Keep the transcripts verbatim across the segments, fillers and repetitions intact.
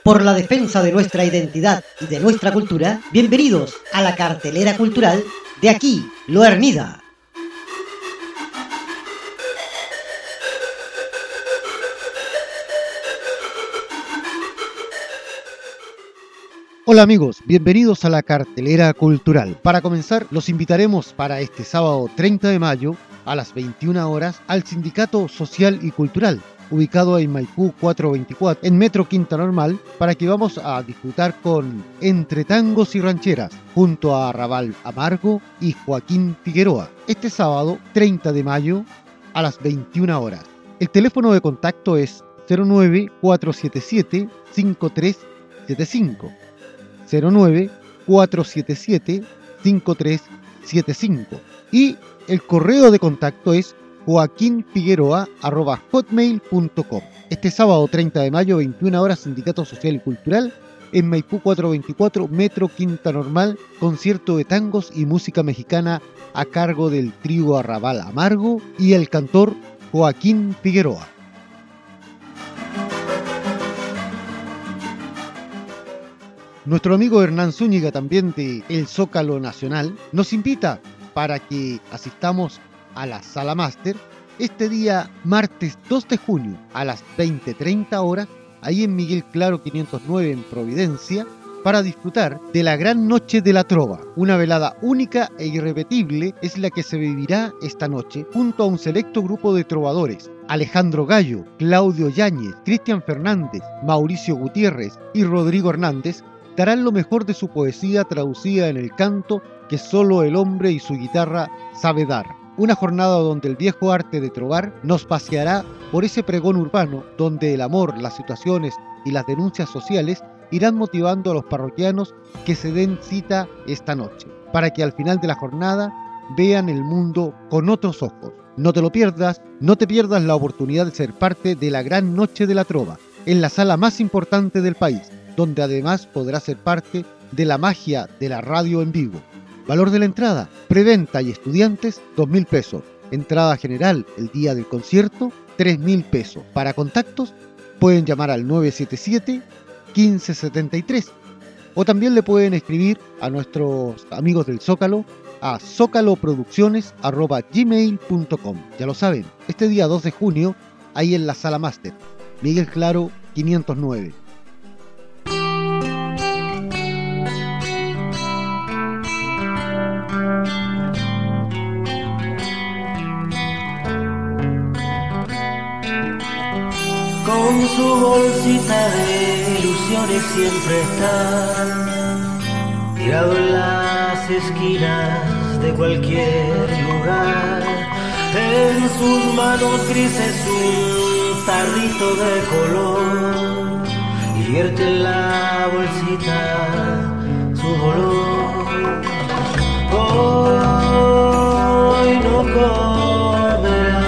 por la defensa de nuestra identidad y de nuestra cultura, bienvenidos a la cartelera cultural de Aquí Lo Hermida. Hola amigos, bienvenidos a la cartelera cultural. Para comenzar, los invitaremos para este sábado treinta de mayo a las veintiuna horas al Sindicato Social y Cultural, ubicado en Maipú cuatrocientos veinticuatro, en Metro Quinta Normal, para que vamos a disfrutar con Entre Tangos y Rancheras, junto a Arrabal Amargo y Joaquín Figueroa, este sábado treinta de mayo a las veintiuna horas. El teléfono de contacto es cero nueve cuatro siete siete cinco tres siete cinco. cero nueve cuatro siete siete cinco tres siete cinco y el correo de contacto es joaquinfigueroa arroba hotmail punto com. Este sábado treinta de mayo, veintiuna horas, Sindicato Social y Cultural en Maipú cuatrocientos veinticuatro, Metro Quinta Normal, concierto de tangos y música mexicana a cargo del trío Arrabal Amargo y el cantor Joaquín Figueroa. Nuestro amigo Hernán Zúñiga, también de El Zócalo Nacional, nos invita para que asistamos a la Sala Máster este día martes dos de junio a las veinte treinta horas, ahí en Miguel Claro quinientos nueve en Providencia, para disfrutar de la Gran Noche de la Trova. Una velada única e irrepetible es la que se vivirá esta noche junto a un selecto grupo de trovadores: Alejandro Gallo, Claudio Yáñez, Cristian Fernández, Mauricio Gutiérrez y Rodrigo Hernández darán lo mejor de su poesía traducida en el canto que solo el hombre y su guitarra sabe dar. Una jornada donde el viejo arte de trovar nos paseará por ese pregón urbano donde el amor, las situaciones y las denuncias sociales irán motivando a los parroquianos que se den cita esta noche, para que al final de la jornada vean el mundo con otros ojos. No te lo pierdas, no te pierdas la oportunidad de ser parte de la Gran Noche de la Trova, en la sala más importante del país, donde además podrás ser parte de la magia de la radio en vivo. Valor de la entrada: preventa y estudiantes dos mil pesos. Entrada general el día del concierto tres mil pesos. Para contactos pueden llamar al nueve siete siete uno cinco siete tres o también le pueden escribir a nuestros amigos del Zócalo a zócaloproducciones arroba gmail punto com. Ya lo saben, este día dos de junio ahí en la Sala Máster, Miguel Claro quinientos nueve. Con su bolsita de ilusiones siempre está tirado en las esquinas de cualquier lugar. En sus manos grises un tarrito de color y vierte en la bolsita su dolor. Hoy no comerá,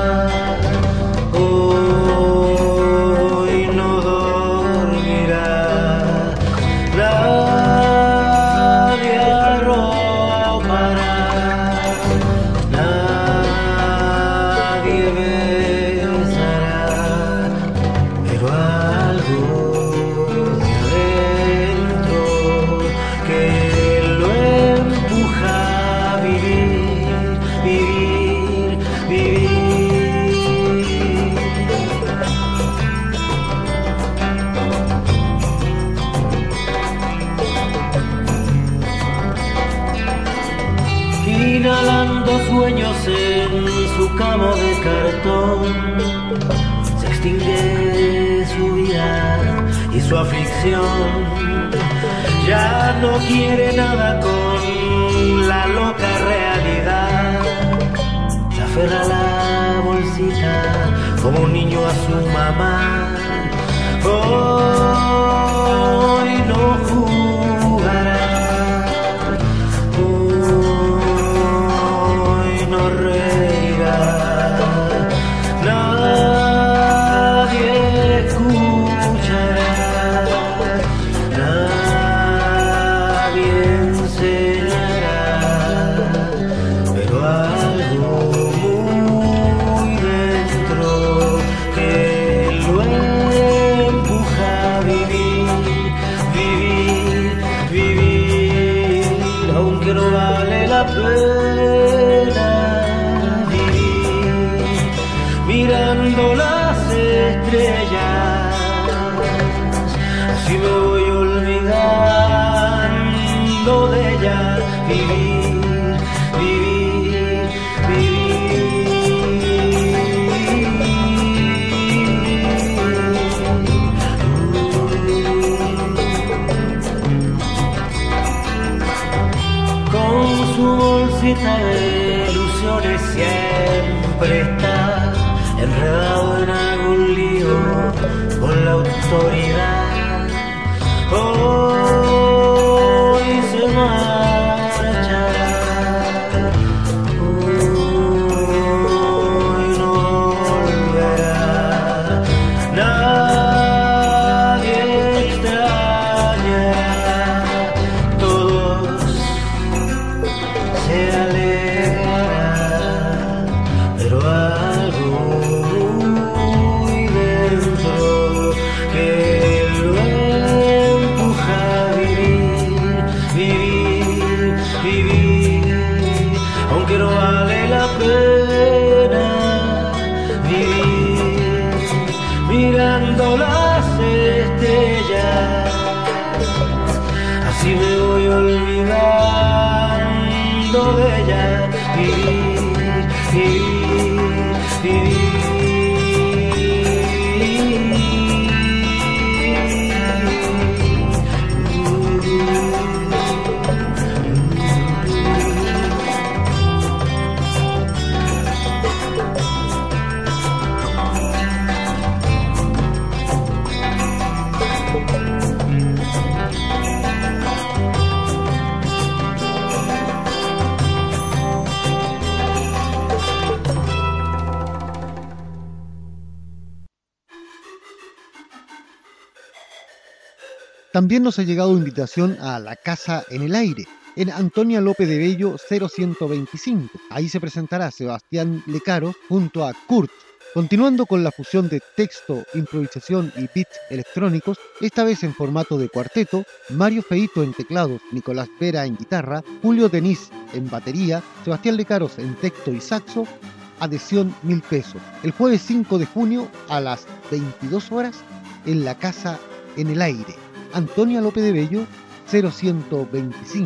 sueños en su cama de cartón. Se extingue su vida y su aflicción. Ya no quiere nada con la loca realidad. Se aferra a la bolsita como un niño a su mamá. Hoy no jugará, vivir. mirando las estrellas. Así me voy olvidando de ella. Vivir, vivir, vivir. Con su bolsita de ilusiones siempre está enredado en algún lío con la autoridad. Hoy se marcha, hoy no volverá. Nadie extrañará, todos se alegrarán, pero algo muy dentro que lo empuja a vivir, vivir, vivir, aunque no vale la pena vivir mirando las estrellas. Así me voy olvidando de ella. Vivir, vivir, vivir. También nos ha llegado invitación a La Casa en el Aire, en Antonia López de Bello cero ciento veinticinco. Ahí se presentará Sebastián Lecaro junto a Kurt. Continuando con la fusión de texto, improvisación y beats electrónicos, esta vez en formato de cuarteto, Mario Feito en teclados, Nicolás Vera en guitarra, Julio Denis en batería, Sebastián Lecaros en texto y saxo, adhesión mil pesos. El jueves cinco de junio a las veintidós horas en La Casa en el Aire. Antonia López de Bello, cero ciento veinticinco.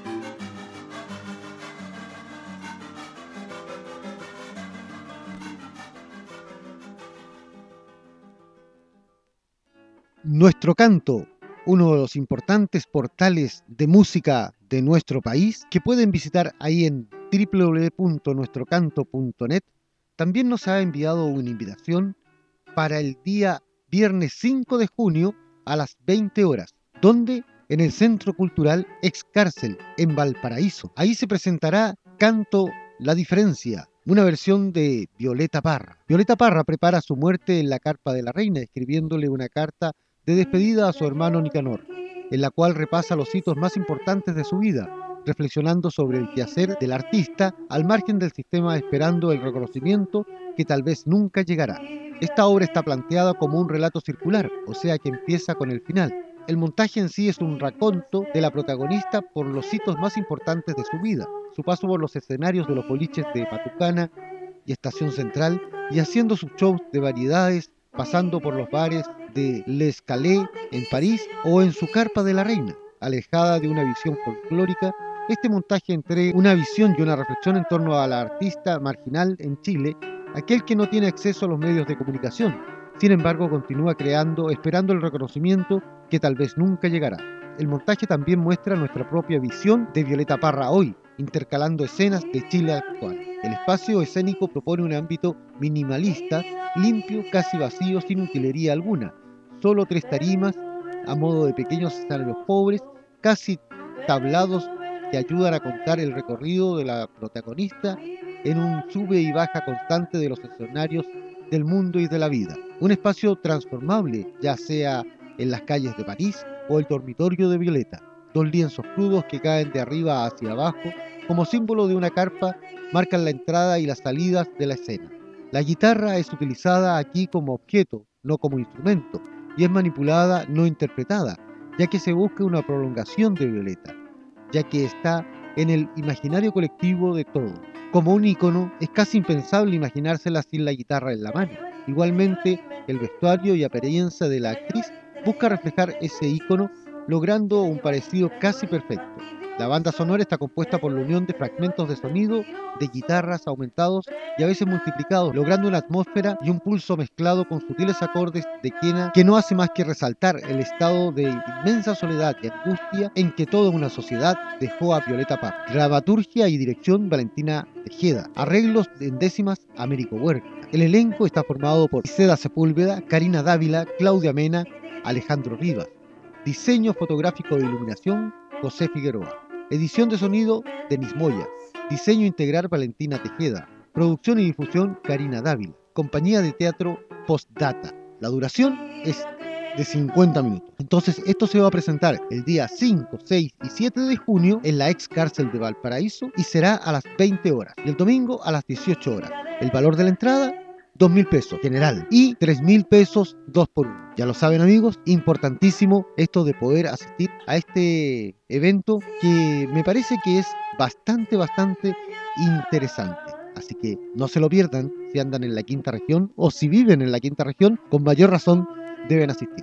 Nuestro Canto, uno de los importantes portales de música de nuestro país, que pueden visitar ahí en doble u doble u doble u punto nuestro canto punto net, también nos ha enviado una invitación para el día viernes cinco de junio a las veinte horas, donde en el Centro Cultural Excárcel, en Valparaíso. Ahí se presentará Canto La Diferencia, una versión de Violeta Parra. Violeta Parra prepara su muerte en la carpa de la reina, escribiéndole una carta de despedida a su hermano Nicanor, en la cual repasa los hitos más importantes de su vida, reflexionando sobre el quehacer del artista al margen del sistema, esperando el reconocimiento que tal vez nunca llegará. Esta obra está planteada como un relato circular, o sea que empieza con el final. El montaje en sí es un raconto de la protagonista por los hitos más importantes de su vida, su paso por los escenarios de los boliches de Matucana y Estación Central, y haciendo sus shows de variedades, pasando por los bares de Les Calais en París o en su carpa de la reina. Alejada de una visión folclórica, este montaje entrega una visión y una reflexión en torno a la artista marginal en Chile, aquel que no tiene acceso a los medios de comunicación. Sin embargo, continúa creando, esperando el reconocimiento que tal vez nunca llegará. El montaje también muestra nuestra propia visión de Violeta Parra hoy, intercalando escenas de Chile actual. El espacio escénico propone un ámbito minimalista, limpio, casi vacío, sin utilería alguna. Solo tres tarimas, a modo de pequeños escenarios pobres, casi tablados que ayudan a contar el recorrido de la protagonista en un sube y baja constante de los escenarios del mundo y de la vida. Un espacio transformable, ya sea en las calles de París o el dormitorio de Violeta. Dos lienzos crudos que caen de arriba hacia abajo, como símbolo de una carpa, marcan la entrada y las salidas de la escena. La guitarra es utilizada aquí como objeto, no como instrumento, y es manipulada, no interpretada, ya que se busca una prolongación de Violeta, ya que está en el imaginario colectivo de todos. Como un ícono, es casi impensable imaginársela sin la guitarra en la mano. Igualmente, el vestuario y apariencia de la actriz busca reflejar ese ícono, logrando un parecido casi perfecto. La banda sonora está compuesta por la unión de fragmentos de sonido, de guitarras aumentados y a veces multiplicados, logrando una atmósfera y un pulso mezclado con sutiles acordes de quena que no hace más que resaltar el estado de inmensa soledad y angustia en que toda una sociedad dejó a Violeta Parra. Dramaturgia y dirección Valentina Tejeda. Arreglos en décimas Américo Huerta. El elenco está formado por Seda Sepúlveda, Karina Dávila, Claudia Mena, Alejandro Rivas. Diseño fotográfico de iluminación José Figueroa. Edición de sonido, Denis Moya. Diseño integral, Valentina Tejeda. Producción y difusión, Karina Dávila. Compañía de teatro, Postdata. La duración es de cincuenta minutos. Entonces, esto se va a presentar el día cinco, seis y siete de junio en la ex cárcel de Valparaíso y será a las veinte horas. Y el domingo a las dieciocho horas. El valor de la entrada, dos mil pesos general y tres mil pesos dos por uno. Ya lo saben, amigos, importantísimo esto de poder asistir a este evento que me parece que es bastante, bastante interesante. Así que no se lo pierdan si andan en la quinta región o si viven en la quinta región, con mayor razón deben asistir.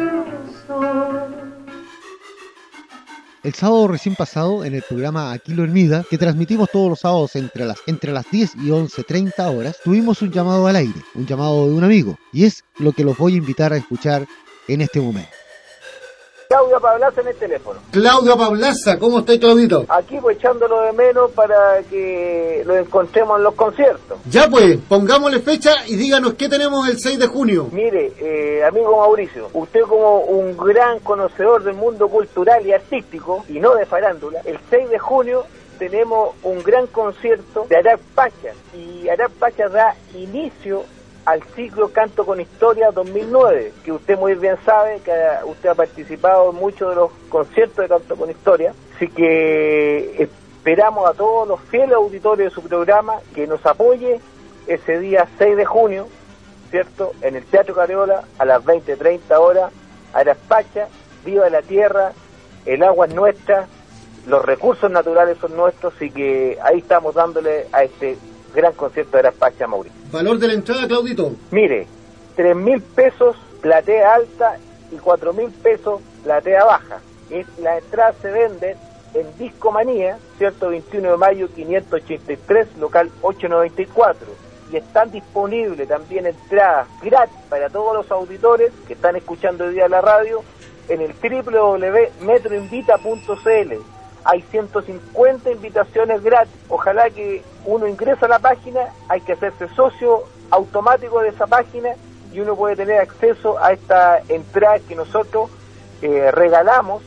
El sábado recién pasado, en el programa Aquí lo Hermida, que transmitimos todos los sábados entre las, entre las diez y once treinta horas, tuvimos un llamado al aire, un llamado de un amigo, y es lo que los voy a invitar a escuchar en este momento. Claudio Pablaza en el teléfono. Claudio Pablaza, ¿cómo está, Claudito? Aquí pues echándolo de menos para que lo encontremos en los conciertos. Ya pues, pongámosle fecha y díganos qué tenemos el seis de junio. Mire, eh, amigo Mauricio, usted como un gran conocedor del mundo cultural y artístico, y no de farándula, el seis de junio tenemos un gran concierto de Arap Pacha, y Arap Pacha da inicio al ciclo Canto con Historia dos mil nueve, que usted muy bien sabe que usted ha participado en muchos de los conciertos de Canto con Historia, así que esperamos a todos los fieles auditores de su programa que nos apoye ese día seis de junio, ¿cierto?, en el Teatro Careola a las veinte treinta horas. Arap Pacha, viva la tierra, el agua es nuestra, los recursos naturales son nuestros, así que ahí estamos dándole a este gran concierto de Arap Pacha, Mauricio. ¿Valor de la entrada, Claudito? Mire, tres mil pesos platea alta y cuatro mil pesos platea baja. Es, la entrada se vende en Discomanía, ¿cierto? veintiuno de mayo quinientos ochenta y tres, local ochocientos noventa y cuatro. Y están disponibles también entradas gratis para todos los auditores que están escuchando hoy día la radio en el doble u doble u doble u punto metroinvita punto c l. Hay ciento cincuenta invitaciones gratis. Ojalá que uno ingresa a la página, hay que hacerse socio automático de esa página y uno puede tener acceso a esta entrada que nosotros eh, regalamos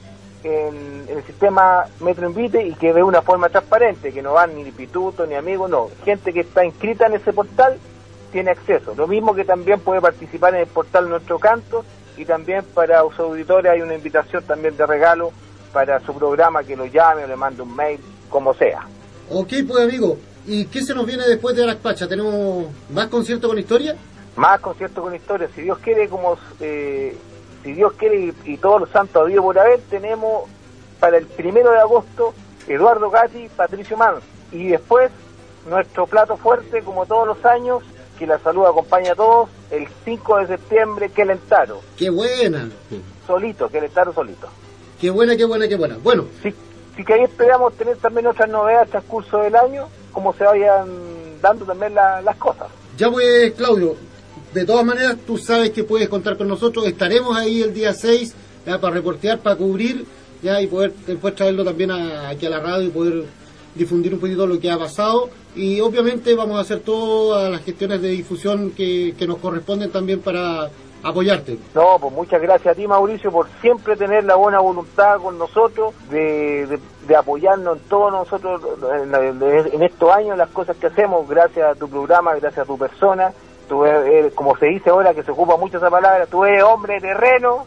en, en el sistema Metro Invite y que de una forma transparente, que no van ni pitutos ni amigos, no. Gente que está inscrita en ese portal tiene acceso. Lo mismo que también puede participar en el portal Nuestro Canto, y también para los auditores hay una invitación también de regalo para su programa, que lo llame o le mande un mail, como sea. Ok, pues, amigo, ¿y qué se nos viene después de Arap Pacha? ¿Tenemos más conciertos con historia? Más conciertos con historia, si Dios quiere, como eh, si Dios quiere y, y todos los santos habido por haber, tenemos para el primero de agosto Eduardo Gatti, Patricio Mans, y después nuestro plato fuerte, como todos los años, que la salud acompaña a todos, el cinco de septiembre, Kelentaro. ¡Qué buena! Solito, Kelentaro solito. Qué buena, qué buena, qué buena. Bueno, sí, sí que ahí esperamos tener también otras novedades al transcurso del año, como se vayan dando también la, las cosas. Ya pues, Claudio, de todas maneras tú sabes que puedes contar con nosotros, estaremos ahí el día seis, ya, para reportear, para cubrir, ya, y poder después traerlo también a, aquí a la radio y poder difundir un poquito lo que ha pasado, y obviamente vamos a hacer todas las gestiones de difusión que, que nos corresponden también para apoyarte. No, pues muchas gracias a ti, Mauricio, por siempre tener la buena voluntad con nosotros, de, de, de apoyarnos en todos nosotros, en, en estos años, las cosas que hacemos, gracias a tu programa, gracias a tu persona. Tú eres, como se dice ahora, que se ocupa mucho esa palabra, tú eres hombre de terreno,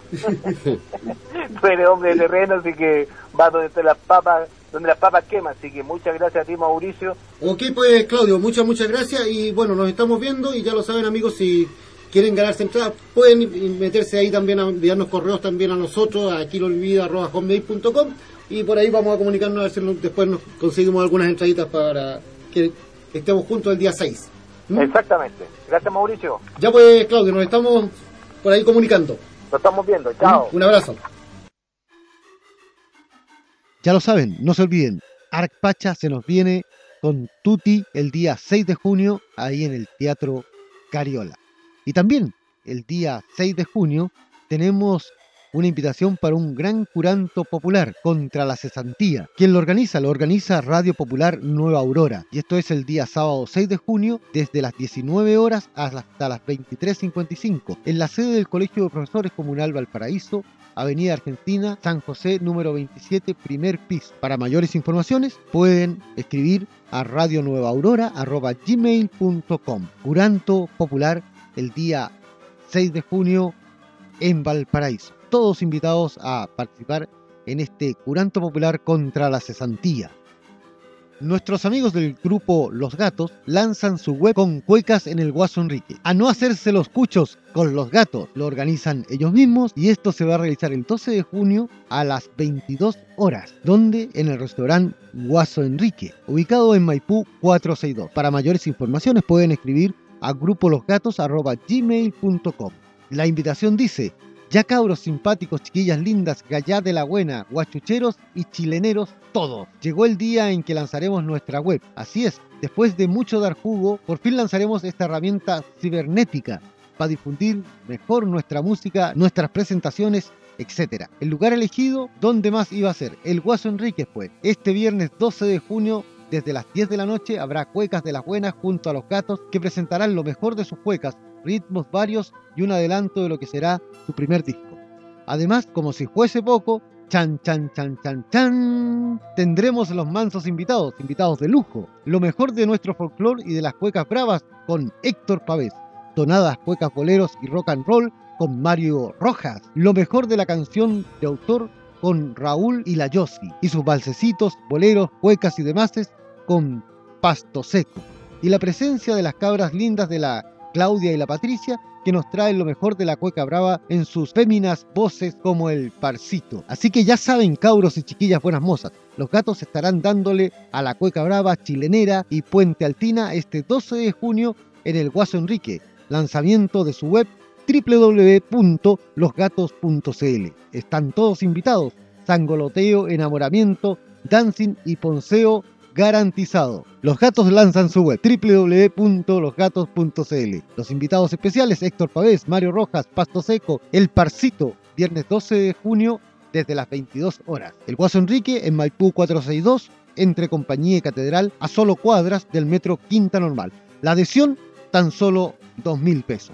tú eres hombre de terreno, así que vas donde están las papas, donde las papas queman, así que muchas gracias a ti, Mauricio. Ok, pues, Claudio, muchas, muchas gracias, y bueno, nos estamos viendo, y ya lo saben, amigos, si quieren ganarse entradas, pueden meterse ahí también, a enviarnos correos también a nosotros, a quilolvida arroba hotmail punto com, y por ahí vamos a comunicarnos a ver si nos, después nos conseguimos algunas entraditas para que estemos juntos el día seis. ¿Mm? Exactamente. Gracias, Mauricio. Ya pues, Claudio, nos estamos por ahí comunicando. Nos estamos viendo. Chao. ¿Mm? Un abrazo. Ya lo saben, no se olviden, Arcpacha se nos viene con Tutti el día seis de junio, ahí en el Teatro Cariola. Y también el día seis de junio tenemos una invitación para un gran curanto popular contra la cesantía. ¿Quién lo organiza? Lo organiza Radio Popular Nueva Aurora. Y esto es el día sábado seis de junio, desde las diecinueve horas hasta las veintitrés cincuenta y cinco, en la sede del Colegio de Profesores Comunal Valparaíso, Avenida Argentina, San José, número veintisiete, primer piso. Para mayores informaciones pueden escribir a radionuevaaurora arroba gmail punto com. Curanto popular el día seis de junio en Valparaíso. Todos invitados a participar en este curanto popular contra la cesantía. Nuestros amigos del grupo Los Gatos lanzan su web con cuecas en el Guaso Enrique. A no hacerse los cuchos con Los Gatos, lo organizan ellos mismos y esto se va a realizar el doce de junio a las veintidós horas, donde en el restaurante Guaso Enrique, ubicado en Maipú cuatrocientos sesenta y dos. Para mayores informaciones pueden escribir a grupolosgatos arroba gmail punto com. La invitación dice: ya cabros simpáticos, chiquillas lindas, gallá de la buena, guachucheros y chileneros todos. Llegó el día en que lanzaremos nuestra web. Así es, después de mucho dar jugo, por fin lanzaremos esta herramienta cibernética para difundir mejor nuestra música, nuestras presentaciones, etcétera. El lugar elegido, ¿dónde más iba a ser? El Guaso Enríquez, pues. Este viernes doce de junio, desde las diez de la noche, habrá cuecas de las buenas junto a Los Gatos, que presentarán lo mejor de sus cuecas, ritmos varios y un adelanto de lo que será su primer disco. Además, como si fuese poco, chan chan chan chan chan, tendremos los mansos invitados, invitados de lujo, lo mejor de nuestro folclore y de las cuecas bravas con Héctor Pavés, tonadas cuecas boleros y rock and roll con Mario Rojas, lo mejor de la canción de autor con Raúl y la Yossi, y sus balsecitos, boleros, cuecas y demás con Pasto Seco, y la presencia de las cabras lindas de la Claudia y la Patricia, que nos traen lo mejor de la cueca brava en sus féminas voces como el Parcito. Así que ya saben, cabros y chiquillas buenas mozas, Los Gatos estarán dándole a la cueca brava chilenera y Puente Altina este doce de junio en el Guaso Enrique, lanzamiento de su web doble u doble u doble u punto los gatos punto c l. Están todos invitados, sangoloteo, enamoramiento, dancing y ponceo garantizado. Los Gatos lanzan su web doble u doble u doble u punto los gatos punto c l. Los invitados especiales: Héctor Pavés, Mario Rojas, Pasto Seco, El Parcito, viernes doce de junio desde las veintidós horas. El Guaso Enrique en Maipú cuatrocientos sesenta y dos, entre Compañía y Catedral, a solo cuadras del metro Quinta Normal. La adhesión, tan solo dos mil pesos.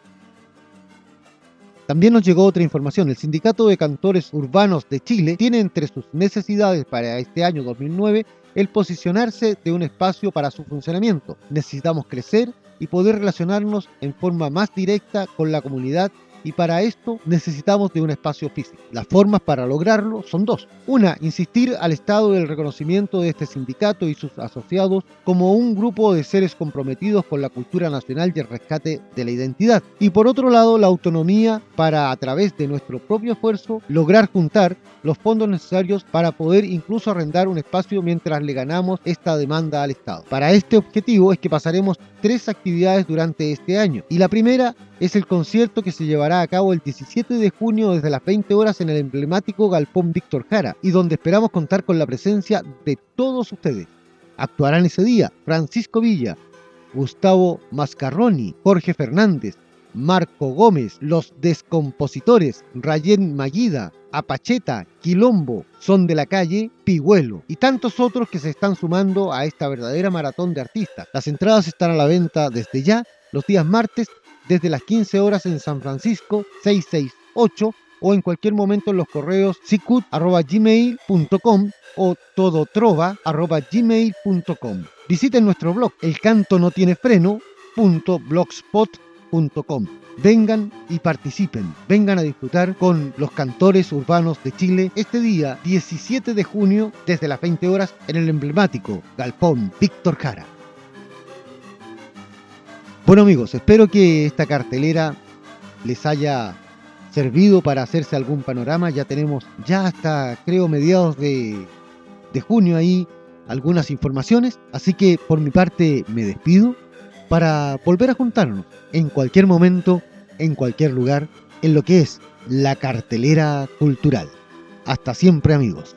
También nos llegó otra información. El Sindicato de Cantores Urbanos de Chile tiene entre sus necesidades para este año dos mil nueve el posicionarse de un espacio para su funcionamiento. Necesitamos crecer y poder relacionarnos en forma más directa con la comunidad, y para esto necesitamos de un espacio físico. Las formas para lograrlo son dos. Una, insistir al Estado del reconocimiento de este sindicato y sus asociados como un grupo de seres comprometidos con la cultura nacional y el rescate de la identidad. Y por otro lado, la autonomía para, a través de nuestro propio esfuerzo, lograr juntar los fondos necesarios para poder incluso arrendar un espacio mientras le ganamos esta demanda al Estado. Para este objetivo es que pasaremos tres actividades durante este año, y la primera es el concierto que se llevará a cabo el diecisiete de junio desde las veinte horas en el emblemático Galpón Víctor Jara, y donde esperamos contar con la presencia de todos ustedes. Actuarán ese día Francisco Villa, Gustavo Mascarroni, Jorge Fernández, Marco Gómez, Los Descompositores, Rayén Maguida, Apacheta, Quilombo, Son de la Calle, Pigüelo y tantos otros que se están sumando a esta verdadera maratón de artistas. Las entradas están a la venta desde ya, los días martes, desde las quince horas en San Francisco seiscientos sesenta y ocho, o en cualquier momento en los correos sicut arroba gmail punto com o todotrova arroba gmail punto com. Visiten nuestro blog el canto no tiene freno punto blogspot punto com. Vengan y participen, vengan a disfrutar con los cantores urbanos de Chile este día diecisiete de junio desde las veinte horas en el emblemático Galpón Víctor Jara. Bueno amigos, espero que esta cartelera les haya servido para hacerse algún panorama. Ya tenemos, ya hasta creo mediados de, de junio ahí, algunas informaciones. Así que por mi parte me despido para volver a juntarnos en cualquier momento, en cualquier lugar, en lo que es la cartelera cultural. Hasta siempre amigos.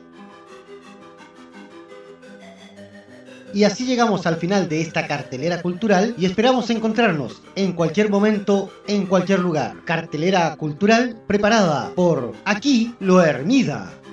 Y así llegamos al final de esta cartelera cultural y esperamos encontrarnos en cualquier momento, en cualquier lugar. Cartelera cultural preparada por Aquí Lo Hermida.